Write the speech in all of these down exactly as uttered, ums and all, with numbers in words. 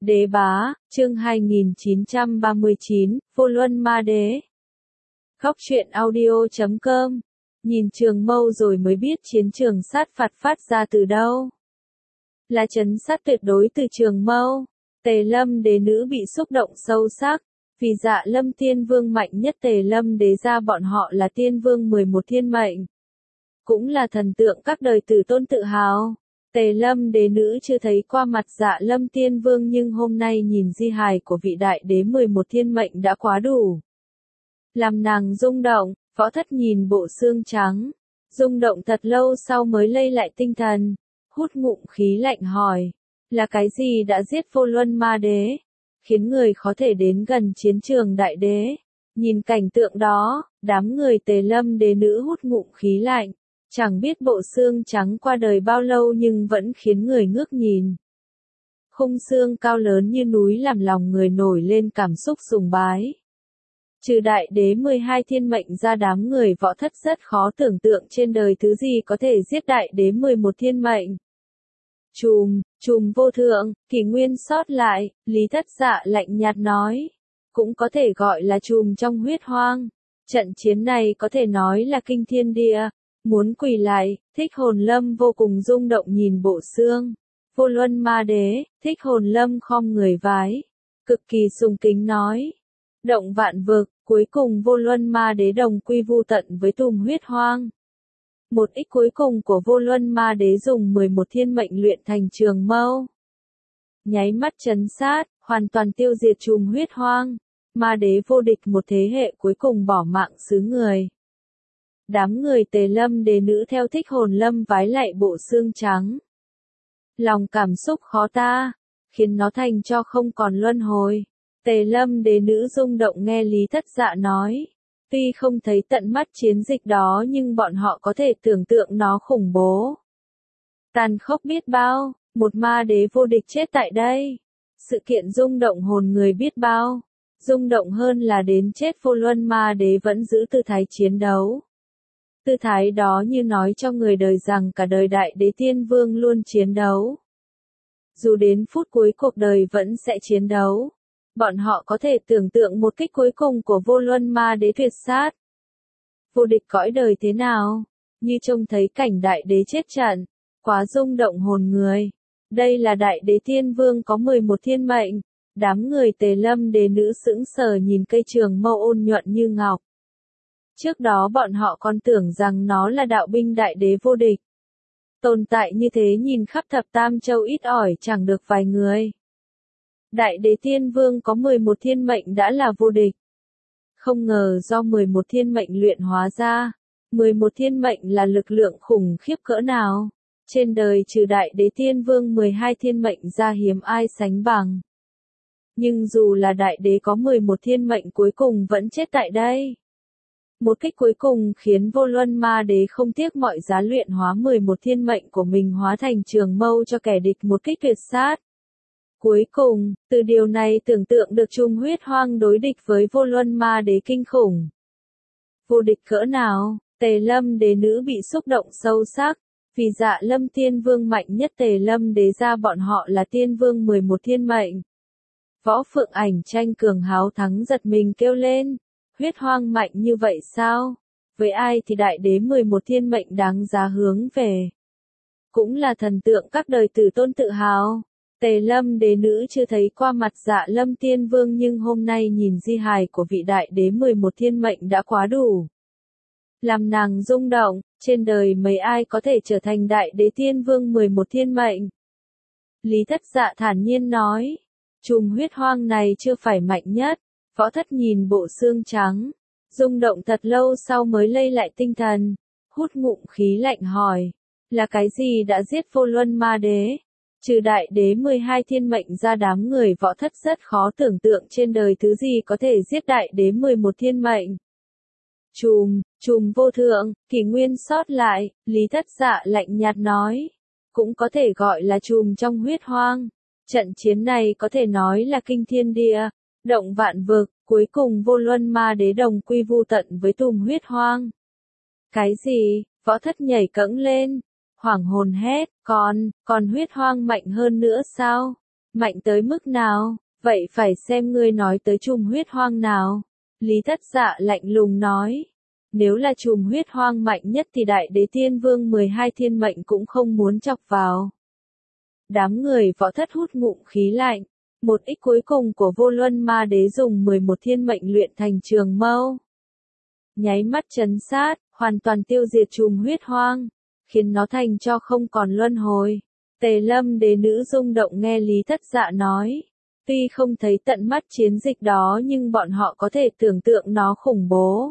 Đế bá, chương hai nghìn chín trăm ba mươi chín, Vô Luân Ma Đế. Góc truyện audio chấm com. Nhìn Trường Mâu rồi mới biết chiến trường sát phạt phát ra từ đâu. Là trấn sát tuyệt đối từ Trường Mâu. Tề Lâm Đế nữ bị xúc động sâu sắc, vì Dạ Lâm Tiên Vương mạnh nhất Tề Lâm Đế gia bọn họ là Tiên Vương mười một thiên mệnh. Cũng là thần tượng các đời tử tôn tự hào. Tề Lâm Đế nữ chưa thấy qua mặt Dạ Lâm Tiên Vương nhưng hôm nay nhìn di hài của vị đại đế mười một thiên mệnh đã quá đủ. Làm nàng rung động, Võ Thất nhìn bộ xương trắng, rung động thật lâu sau mới lây lại tinh thần, hút ngụm khí lạnh hỏi, là cái gì đã giết Vô Luân Ma Đế, khiến người khó thể đến gần chiến trường đại đế. Nhìn cảnh tượng đó, đám người Tề Lâm Đế nữ hút ngụm khí lạnh. Chẳng biết bộ xương trắng qua đời bao lâu nhưng vẫn khiến người ngước nhìn. Khung xương cao lớn như núi làm lòng người nổi lên cảm xúc sùng bái. Trừ đại đế mười hai thiên mệnh ra đám người Võ Thất rất khó tưởng tượng trên đời thứ gì có thể giết đại đế mười một thiên mệnh. Trùm, trùm vô thượng, kỷ nguyên sót lại, Lý Thất Dạ lạnh nhạt nói. Cũng có thể gọi là trùm trong huyết hoang. Trận chiến này có thể nói là kinh thiên địa. Muốn quỳ lại, Thích Hồn Lâm vô cùng rung động nhìn bộ xương. Vô Luân Ma Đế, Thích Hồn Lâm khom người vái. Cực kỳ sùng kính nói. Động vạn vực, cuối cùng Vô Luân Ma Đế đồng quy vu tận với tùm huyết hoang. Một ích cuối cùng của Vô Luân Ma Đế dùng mười một thiên mệnh luyện thành Trường Mâu. Nháy mắt trấn sát, hoàn toàn tiêu diệt trùm huyết hoang. Ma Đế vô địch một thế hệ cuối cùng bỏ mạng xứ người. Đám người Tề Lâm Đế nữ theo Thích Hồn Lâm vái lạy bộ xương trắng. Lòng cảm xúc khó ta, khiến nó thành cho không còn luân hồi. Tề Lâm Đế nữ rung động nghe Lý Thất Dạ nói. Tuy không thấy tận mắt chiến dịch đó nhưng bọn họ có thể tưởng tượng nó khủng bố. Tàn khốc biết bao, một ma đế vô địch chết tại đây. Sự kiện rung động hồn người biết bao. Rung động hơn là đến chết Vô Luân Ma Đế vẫn giữ tư thái chiến đấu. Tư thái đó như nói cho người đời rằng cả đời đại đế tiên vương luôn chiến đấu. Dù đến phút cuối cuộc đời vẫn sẽ chiến đấu. Bọn họ có thể tưởng tượng một kích cuối cùng của Vô Luân Ma Đế tuyệt sát. Vô địch cõi đời thế nào? Như trông thấy cảnh đại đế chết trận. Quá rung động hồn người. Đây là đại đế tiên vương có mười một thiên mệnh. Đám người Tề Lâm Đế nữ sững sờ nhìn cây trường mâu ôn nhuận như ngọc. Trước đó bọn họ còn tưởng rằng nó là đạo binh đại đế vô địch. Tồn tại như thế nhìn khắp thập tam châu ít ỏi chẳng được vài người. Đại đế tiên vương có mười một thiên mệnh đã là vô địch. Không ngờ do mười một thiên mệnh luyện hóa ra. mười một thiên mệnh là lực lượng khủng khiếp cỡ nào. Trên đời trừ đại đế tiên vương mười hai thiên mệnh ra hiếm ai sánh bằng. Nhưng dù là đại đế có mười một thiên mệnh cuối cùng vẫn chết tại đây. Một kích cuối cùng khiến Vô Luân Ma Đế không tiếc mọi giá luyện hóa mười một thiên mệnh của mình hóa thành trường mâu cho kẻ địch một kích tuyệt sát. Cuối cùng, từ điều này tưởng tượng được trùm huyết hoang đối địch với Vô Luân Ma Đế kinh khủng. Vô địch cỡ nào, Tề Lâm Đế nữ bị xúc động sâu sắc, vì Dạ Lâm Tiên Vương mạnh nhất Tề Lâm Đế gia bọn họ là Tiên Vương mười một thiên mệnh. Võ Phượng Ảnh tranh cường háo thắng giật mình kêu lên. Huyết hoang mạnh như vậy sao? Với ai thì đại đế mười một thiên mệnh đáng giá hướng về. Cũng là thần tượng các đời tử tôn tự hào. Tề Lâm Đế nữ chưa thấy qua mặt Dạ Lâm Tiên Vương nhưng hôm nay nhìn di hài của vị đại đế mười một thiên mệnh đã quá đủ. Làm nàng rung động, trên đời mấy ai có thể trở thành đại đế tiên vương mười một thiên mệnh. Lý Thất Dạ thản nhiên nói. Trùm huyết hoang này chưa phải mạnh nhất. Võ Thất nhìn bộ xương trắng, rung động thật lâu sau mới lây lại tinh thần, hút ngụm khí lạnh hỏi, là cái gì đã giết Vô Luân Ma Đế? Trừ đại đế mười hai thiên mệnh ra đám người Võ Thất rất khó tưởng tượng trên đời thứ gì có thể giết đại đế mười một thiên mệnh. Trùm, trùm vô thượng, kỷ nguyên sót lại, Lý Thất Dạ lạnh nhạt nói, cũng có thể gọi là trùm trong huyết hoang. Trận chiến này có thể nói là kinh thiên địa. Động vạn vực, cuối cùng Vô Luân Ma Đế đồng quy vu tận với tùm huyết hoang. Cái gì? Võ Thất nhảy cẫng lên. Hoảng hồn hét, còn, còn huyết hoang mạnh hơn nữa sao? Mạnh tới mức nào? Vậy phải xem ngươi nói tới chùm huyết hoang nào. Lý Thất Dạ lạnh lùng nói. Nếu là chùm huyết hoang mạnh nhất thì Đại Đế Tiên Vương mười hai thiên mệnh cũng không muốn chọc vào. Đám người Võ Thất hút ngụm khí lạnh. Một ích cuối cùng của Vô Luân Ma Đế dùng mười một thiên mệnh luyện thành trường mâu. Nháy mắt chấn sát, hoàn toàn tiêu diệt chùm huyết hoang, khiến nó thành cho không còn luân hồi. Tề Lâm Đế nữ rung động nghe Lý Thất Dạ nói. Tuy không thấy tận mắt chiến dịch đó nhưng bọn họ có thể tưởng tượng nó khủng bố.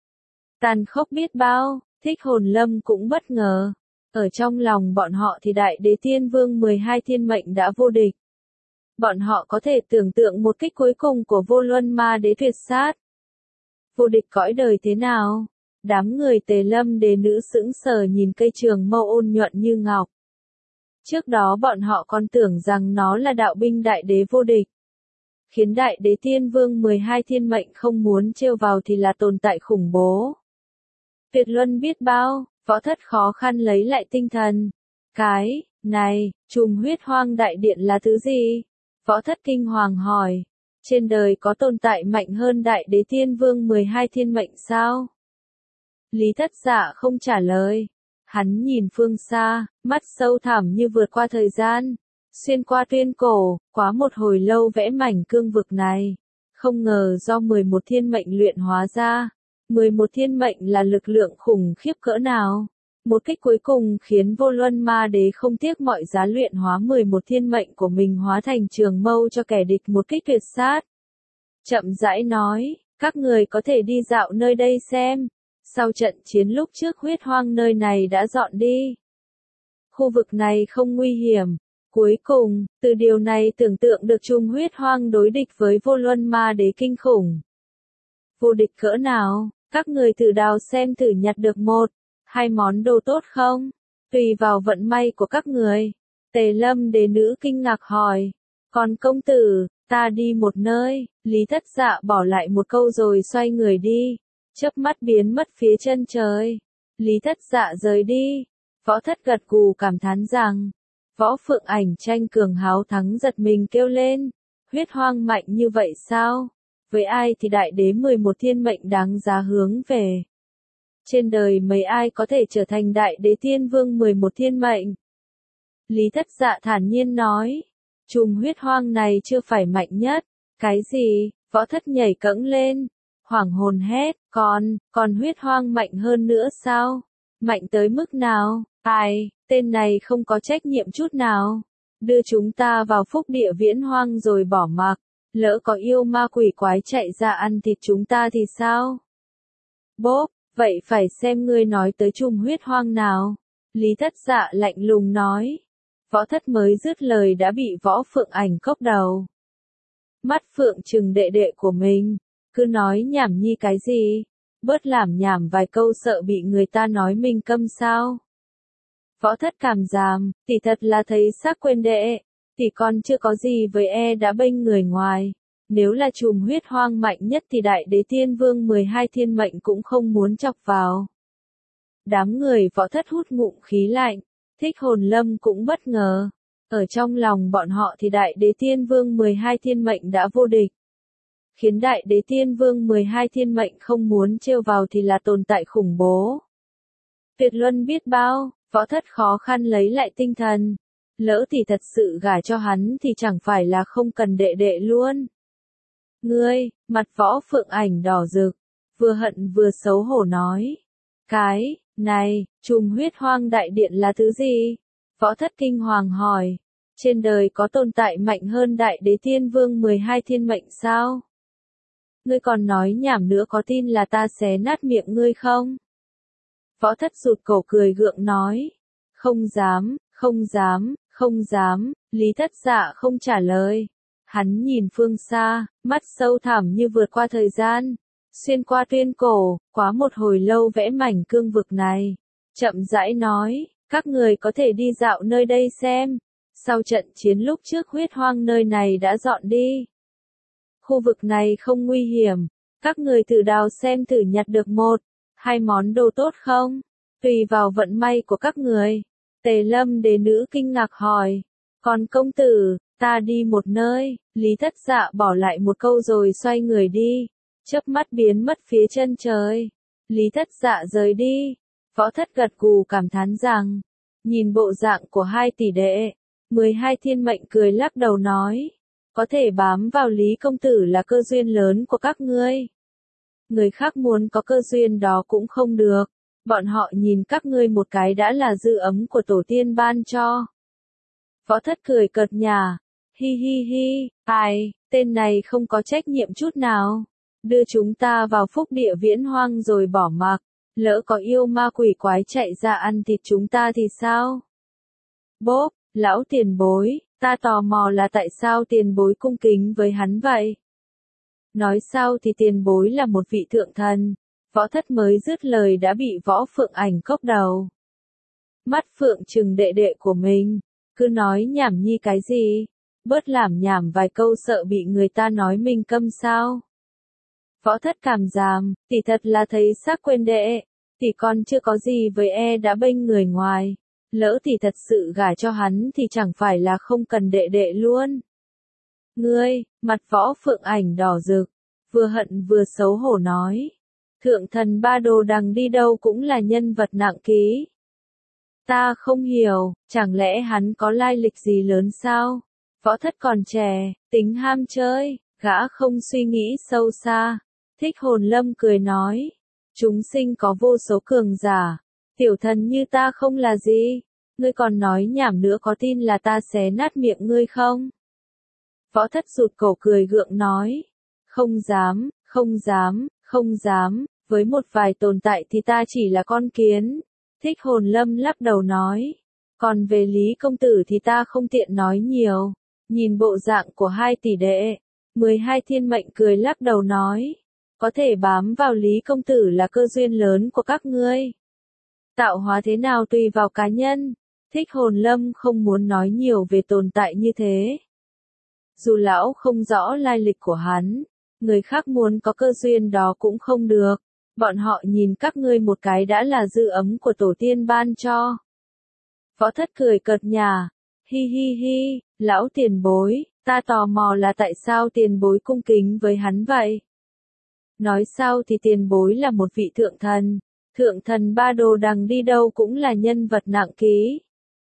Tàn khốc biết bao, Thích Hồn Lâm cũng bất ngờ. Ở trong lòng bọn họ thì Đại Đế Tiên Vương mười hai thiên mệnh đã vô địch. Bọn họ có thể tưởng tượng một kích cuối cùng của Vô Luân Ma Đế tuyệt sát. Vô địch cõi đời thế nào? Đám người Tề Lâm Đế nữ sững sờ nhìn cây trường mâu ôn nhuận như ngọc. Trước đó bọn họ còn tưởng rằng nó là đạo binh Đại Đế vô địch. Khiến Đại Đế Tiên Vương mười hai thiên mệnh không muốn trêu vào thì là tồn tại khủng bố. Tuyệt luân biết bao, Võ Thất khó khăn lấy lại tinh thần. Cái, này, chùm huyết hoang đại điện là thứ gì? Võ Thất kinh hoàng hỏi. Trên đời có tồn tại mạnh hơn Đại Đế Tiên Vương mười hai thiên mệnh sao? Lý Thất Dạ không trả lời. Hắn nhìn phương xa, mắt sâu thẳm như vượt qua thời gian. Xuyên qua tuyên cổ, quá một hồi lâu vẽ mảnh cương vực này. Không ngờ do mười một thiên mệnh luyện hóa ra. mười một thiên mệnh là lực lượng khủng khiếp cỡ nào? Một kích cuối cùng khiến Vô Luân Ma Đế không tiếc mọi giá luyện hóa mười một thiên mệnh của mình hóa thành trường mâu cho kẻ địch một kích tuyệt sát. Chậm rãi nói, các người có thể đi dạo nơi đây xem. Sau trận chiến lúc trước huyết hoang nơi này đã dọn đi. Khu vực này không nguy hiểm. Cuối cùng, từ điều này tưởng tượng được chùm huyết hoang đối địch với Vô Luân Ma Đế kinh khủng. Vô địch cỡ nào, các người thử đào xem thử nhặt được một, hai món đồ tốt không? Tùy vào vận may của các người. Tề Lâm Đế nữ kinh ngạc hỏi. Còn công tử, ta đi một nơi. Lý Thất Dạ bỏ lại một câu rồi xoay người đi. Chớp mắt biến mất phía chân trời. Lý Thất Dạ rời đi. Võ Thất gật gù cảm thán rằng. Võ Phượng Ảnh tranh cường háo thắng giật mình kêu lên. Huyết hoang mạnh như vậy sao? Với ai thì Đại Đế mười một thiên mệnh đáng giá hướng về. Trên đời mấy ai có thể trở thành Đại Đế Tiên Vương mười một thiên mệnh? Lý Thất Dạ thản nhiên nói. Chùm huyết hoang này chưa phải mạnh nhất. Cái gì? Võ Thất nhảy cẫng lên. Hoảng hồn hét. Còn, còn huyết hoang mạnh hơn nữa sao? Mạnh tới mức nào? Ai, tên này không có trách nhiệm chút nào. Đưa chúng ta vào phúc địa viễn hoang rồi bỏ mặc. Lỡ có yêu ma quỷ quái chạy ra ăn thịt chúng ta thì sao? Bốp, vậy phải xem ngươi nói tới chùm huyết hoang nào. Lý Thất Dạ lạnh lùng nói. Võ Thất mới dứt lời đã bị Võ Phượng Ảnh cốc đầu. Mắt Phượng trừng đệ đệ của mình. Cứ nói nhảm nhi cái gì? Bớt làm nhảm vài câu sợ bị người ta nói mình câm sao? Võ Thất cảm giảm, tỷ thật là thấy xác quên đệ. Tỷ con chưa có gì với e đã bênh người ngoài. Nếu là chùm huyết hoang mạnh nhất thì Đại Đế Tiên Vương mười hai thiên mệnh cũng không muốn chọc vào. Đám người Võ Thất hút ngụm khí lạnh. Thích Hồn Lâm cũng bất ngờ. Ở trong lòng bọn họ thì Đại Đế Tiên Vương mười hai thiên mệnh đã vô địch. Khiến Đại Đế Tiên Vương mười hai thiên mệnh không muốn trêu vào thì là tồn tại khủng bố. Tuyệt luân biết bao, Võ Thất khó khăn lấy lại tinh thần. Lỡ thì thật sự gả cho hắn thì chẳng phải là không cần đệ đệ luôn. Ngươi, mặt Võ Phượng Ảnh đỏ rực, vừa hận vừa xấu hổ nói. Cái, này, chùm huyết hoang đại điện là thứ gì? Võ Thất kinh hoàng hỏi. Trên đời có tồn tại mạnh hơn Đại Đế Tiên Vương mười hai thiên mệnh sao? Ngươi còn nói nhảm nữa có tin là ta xé nát miệng ngươi không? Võ Thất rụt cổ cười gượng nói. Không dám, không dám, không dám, Lý Thất Dạ không trả lời. Hắn nhìn phương xa, mắt sâu thẳm như vượt qua thời gian. Xuyên qua tuyên cổ, quá một hồi lâu vẽ mảnh cương vực này. Chậm rãi nói, các người có thể đi dạo nơi đây xem. Sau trận chiến lúc trước huyết hoang nơi này đã dọn đi. Khu vực này không nguy hiểm. Các người thử đào xem thử nhặt được một, hai món đồ tốt không? Tùy vào vận may của các người. Tề Lâm Đế nữ kinh ngạc hỏi. Còn công tử, Ta đi một nơi, Lý Thất Dạ bỏ lại một câu rồi xoay người đi, chớp mắt biến mất phía chân trời. Lý Thất Dạ rời đi, Võ Thất gật gù cảm thán rằng, nhìn bộ dạng của hai tỷ đệ, mười hai thiên mệnh cười lắc đầu nói, có thể bám vào Lý công tử là cơ duyên lớn của các ngươi. Người khác muốn có cơ duyên đó cũng không được, bọn họ nhìn các ngươi một cái đã là dư ấm của tổ tiên ban cho. Võ Thất cười cợt nhả, hi hi hi, ai, tên này không có trách nhiệm chút nào, đưa chúng ta vào phúc địa viễn hoang rồi bỏ mặc, lỡ có yêu ma quỷ quái chạy ra ăn thịt chúng ta thì sao? Bốp, lão tiền bối, ta tò mò là tại sao tiền bối cung kính với hắn vậy? Nói sao thì tiền bối là một vị thượng thần. Võ Thất mới dứt lời đã bị Võ Phượng Ảnh cốc đầu. Mắt Phượng trừng đệ đệ của mình, cứ nói nhảm nhi cái gì, bớt làm nhảm vài câu sợ bị người ta nói mình câm sao. Võ Thất cảm giảm, tỷ thật là thấy xác quên đệ, tỷ con chưa có gì với e đã bênh người ngoài, lỡ tỷ thật sự gả cho hắn thì chẳng phải là không cần đệ đệ luôn. Ngươi, mặt Võ Phượng Ảnh đỏ rực, vừa hận vừa xấu hổ nói. Thượng thần Ba Đồ Đằng đi đâu cũng là nhân vật nặng ký. Ta không hiểu, chẳng lẽ hắn có lai lịch gì lớn sao? Võ Thất còn trẻ, tính ham chơi, gã không suy nghĩ sâu xa. Thích Hồn Lâm cười nói, chúng sinh có vô số cường giả, tiểu thần như ta không là gì, ngươi còn nói nhảm nữa có tin là ta xé nát miệng ngươi không? Võ Thất rụt cổ cười gượng nói, không dám, không dám, không dám, với một vài tồn tại thì ta chỉ là con kiến. Thích Hồn Lâm lắc đầu nói, còn về Lý công tử thì ta không tiện nói nhiều. Nhìn bộ dạng của hai tỷ đệ, mười hai thiên mệnh cười lắc đầu nói, có thể bám vào Lý công tử là cơ duyên lớn của các ngươi. Tạo hóa thế nào tùy vào cá nhân. Thích Hồn Lâm không muốn nói nhiều về tồn tại như thế. Dù lão không rõ lai lịch của hắn, người khác muốn có cơ duyên đó cũng không được. Bọn họ nhìn các ngươi một cái đã là dư ấm của tổ tiên ban cho. Võ Thất cười cợt nhả, hi hi hi, lão tiền bối, ta tò mò là tại sao tiền bối cung kính với hắn vậy? Nói sao thì tiền bối là một vị thượng thần, thượng thần Ba Đồ Đằng đi đâu cũng là nhân vật nặng ký.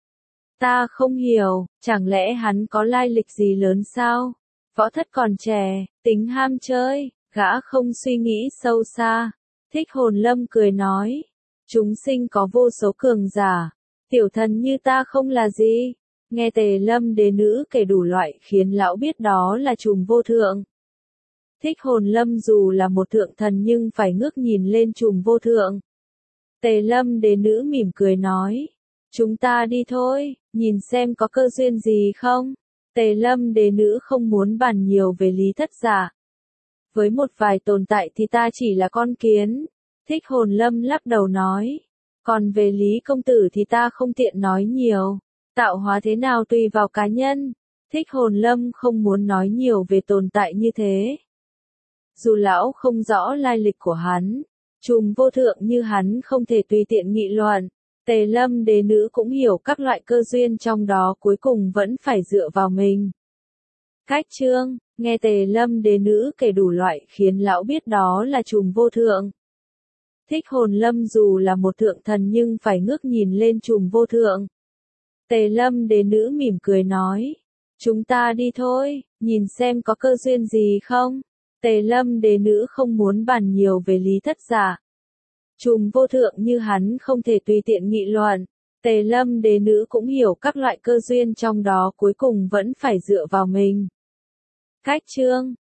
Ta không hiểu, chẳng lẽ hắn có lai lịch gì lớn sao? Võ Thất còn trẻ, tính ham chơi, gã không suy nghĩ sâu xa. Thích Hồn Lâm cười nói, chúng sinh có vô số cường giả, tiểu thần như ta không là gì. Nghe Tề Lâm đế nữ kể đủ loại khiến lão biết đó là trùm vô thượng. Thích Hồn Lâm dù là một thượng thần nhưng phải ngước nhìn lên trùm vô thượng. Tề Lâm đế nữ mỉm cười nói, chúng ta đi thôi, nhìn xem có cơ duyên gì không. Tề Lâm đế nữ không muốn bàn nhiều về Lý Thất Dạ. Với một vài tồn tại thì ta chỉ là con kiến. Thích Hồn Lâm lắc đầu nói, còn về Lý công tử thì ta không tiện nói nhiều. Tạo hóa thế nào tùy vào cá nhân. Thích Hồn Lâm không muốn nói nhiều về tồn tại như thế. Dù lão không rõ lai lịch của hắn, trùm vô thượng như hắn không thể tùy tiện nghị luận. Tề Lâm đế nữ cũng hiểu các loại cơ duyên trong đó cuối cùng vẫn phải dựa vào mình. Cách chương, nghe Tề Lâm đế nữ kể đủ loại khiến lão biết đó là trùm vô thượng. Thích Hồn Lâm dù là một thượng thần nhưng phải ngước nhìn lên trùm vô thượng. Tề Lâm đế nữ mỉm cười nói, chúng ta đi thôi, nhìn xem có cơ duyên gì không. Tề Lâm đế nữ không muốn bàn nhiều về Lý Thất Dạ. Trùm vô thượng như hắn không thể tùy tiện nghị luận. Tề Lâm đế nữ cũng hiểu các loại cơ duyên trong đó cuối cùng vẫn phải dựa vào mình. Cách chương,